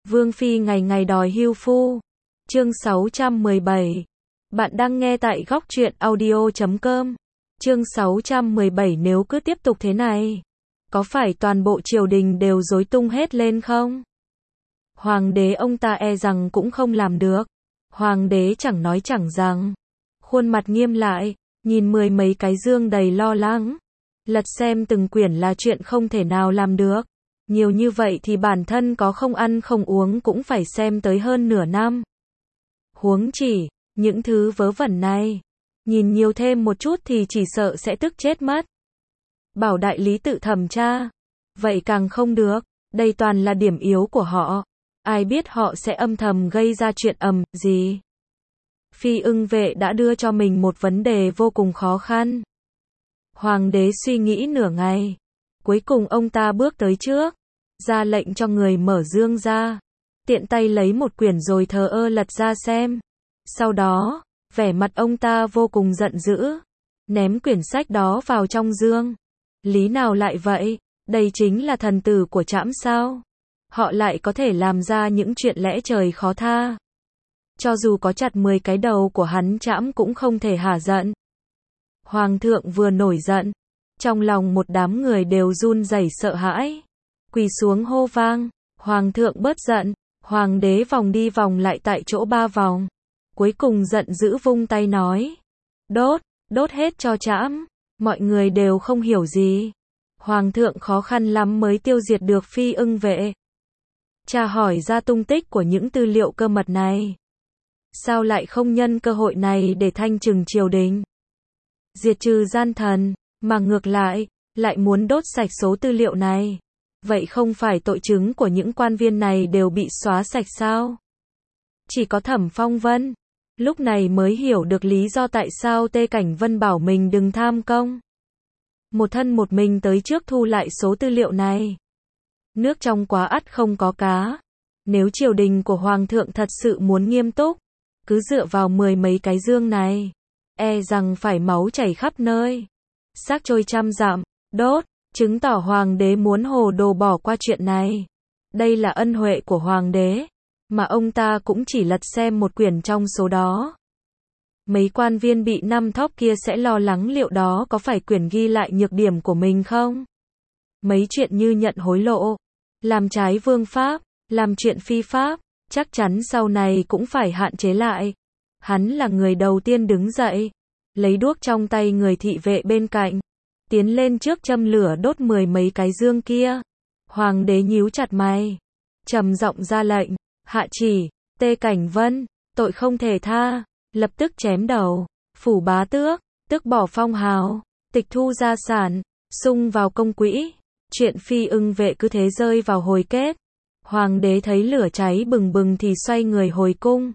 Vương Phi ngày ngày đòi hưu phu. Chương 617. Bạn đang nghe tại góc truyện audio.com. Chương 617. Nếu cứ tiếp tục thế này, có phải toàn bộ triều đình đều rối tung hết lên không? Hoàng đế ông ta e rằng cũng không làm được. Hoàng đế chẳng nói chẳng rằng, khuôn mặt nghiêm lại, nhìn mười mấy cái dương đầy lo lắng. Lật xem từng quyển là chuyện không thể nào làm được. Nhiều như vậy thì bản thân có không ăn không uống cũng phải xem tới hơn nửa năm. Huống chỉ, những thứ vớ vẩn này, nhìn nhiều thêm một chút thì chỉ sợ sẽ tức chết mất. Bảo đại lý tự thẩm tra, vậy càng không được, đây toàn là điểm yếu của họ. Ai biết họ sẽ âm thầm gây ra chuyện gì. Phi Ưng Vệ đã đưa cho mình một vấn đề vô cùng khó khăn. Hoàng đế suy nghĩ nửa ngày, cuối cùng ông ta bước tới trước, ra lệnh cho người mở dương ra, tiện tay lấy một quyển rồi thờ ơ lật ra xem. Sau đó, vẻ mặt ông ta vô cùng giận dữ, ném quyển sách đó vào trong dương. Lý nào lại vậy? Đây chính là thần tử của trẫm sao? Họ lại có thể làm ra những chuyện lẽ trời khó tha. Cho dù có chặt 10 cái đầu của hắn trẫm cũng không thể hả giận. Hoàng thượng vừa nổi giận, trong lòng một đám người đều run rẩy sợ hãi, quỳ xuống hô vang. Hoàng thượng bớt giận. Hoàng đế vòng đi vòng lại tại chỗ 3 vòng, cuối cùng giận dữ vung tay nói: đốt hết cho trẫm. Mọi người đều không hiểu gì. Hoàng thượng khó khăn lắm mới tiêu diệt được Phi Ưng Vệ. Tra hỏi ra tung tích của những tư liệu cơ mật này. Sao lại không nhân cơ hội này để thanh trừng triều đình, diệt trừ gian thần, mà ngược lại muốn đốt sạch số tư liệu này? Vậy không phải tội chứng của những quan viên này đều bị xóa sạch sao? Chỉ có Thẩm Phong Vân lúc này mới hiểu được lý do tại sao Tê Cảnh Vân bảo mình đừng tham công. Một thân một mình tới trước thu lại số tư liệu này. Nước trong quá ắt không có cá. Nếu triều đình của Hoàng thượng thật sự muốn nghiêm túc, cứ dựa vào 10 mấy cái dương này, e rằng phải máu chảy khắp nơi, xác trôi trăm dặm. Đốt, chứng tỏ Hoàng đế muốn hồ đồ bỏ qua chuyện này. Đây là ân huệ của Hoàng đế, mà ông ta cũng chỉ lật xem một quyển trong số đó. Mấy quan viên bị 5 thóp kia sẽ lo lắng liệu đó có phải quyển ghi lại nhược điểm của mình không? Mấy chuyện như nhận hối lộ, làm trái vương pháp, làm chuyện phi pháp, chắc chắn sau này cũng phải hạn chế lại. Hắn là người đầu tiên đứng dậy, lấy đuốc trong tay người thị vệ bên cạnh, tiến lên trước châm lửa đốt 10 mấy cái dương kia. Hoàng đế nhíu chặt mày, trầm giọng ra lệnh: hạ chỉ, Tê Cảnh Vân, tội không thể tha, lập tức chém đầu, phủ bá tước, tước bỏ phong hào, tịch thu gia sản, sung vào công quỹ. Chuyện Phi Ưng Vệ cứ thế rơi vào hồi kết. Hoàng đế thấy lửa cháy bừng bừng thì xoay người hồi cung.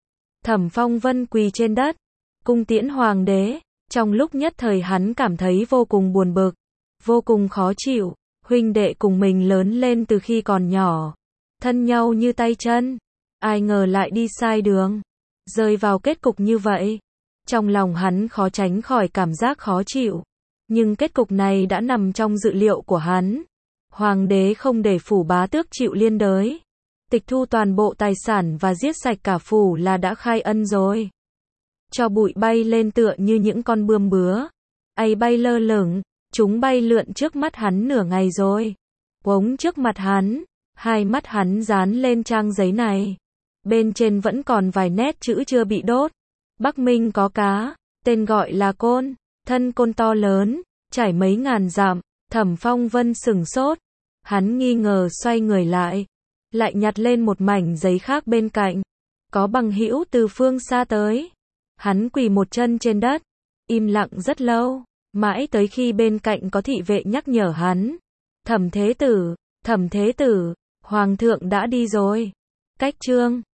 Thẩm Phong Vân quỳ trên đất, cung tiễn hoàng đế. Trong lúc nhất thời hắn cảm thấy vô cùng buồn bực, vô cùng khó chịu. Huynh đệ cùng mình lớn lên từ khi còn nhỏ, thân nhau như tay chân, ai ngờ lại đi sai đường, rơi vào kết cục như vậy. Trong lòng hắn khó tránh khỏi cảm giác khó chịu, nhưng kết cục này đã nằm trong dự liệu của hắn. Hoàng đế không để phủ bá tước chịu liên đới, tịch thu toàn bộ tài sản và giết sạch cả phủ là đã khai ân rồi. Cho bụi bay lên tựa như những con bươm bứa, ấy bay lơ lửng, chúng bay lượn trước mắt hắn nửa ngày rồi. Bỗng trước mặt hắn, hai mắt hắn dán lên trang giấy này. Bên trên vẫn còn vài nét chữ chưa bị đốt. Bắc Minh có cá, tên gọi là Côn, thân côn to lớn, trải mấy ngàn dặm. Thẩm Phong Vân sửng sốt, hắn nghi ngờ xoay người lại nhặt lên một mảnh giấy khác bên cạnh. Có bằng hữu từ phương xa tới. Hắn quỳ một chân trên đất, im lặng rất lâu, mãi tới khi bên cạnh có thị vệ nhắc nhở hắn: Thẩm thế tử, Hoàng thượng đã đi rồi. Cách chương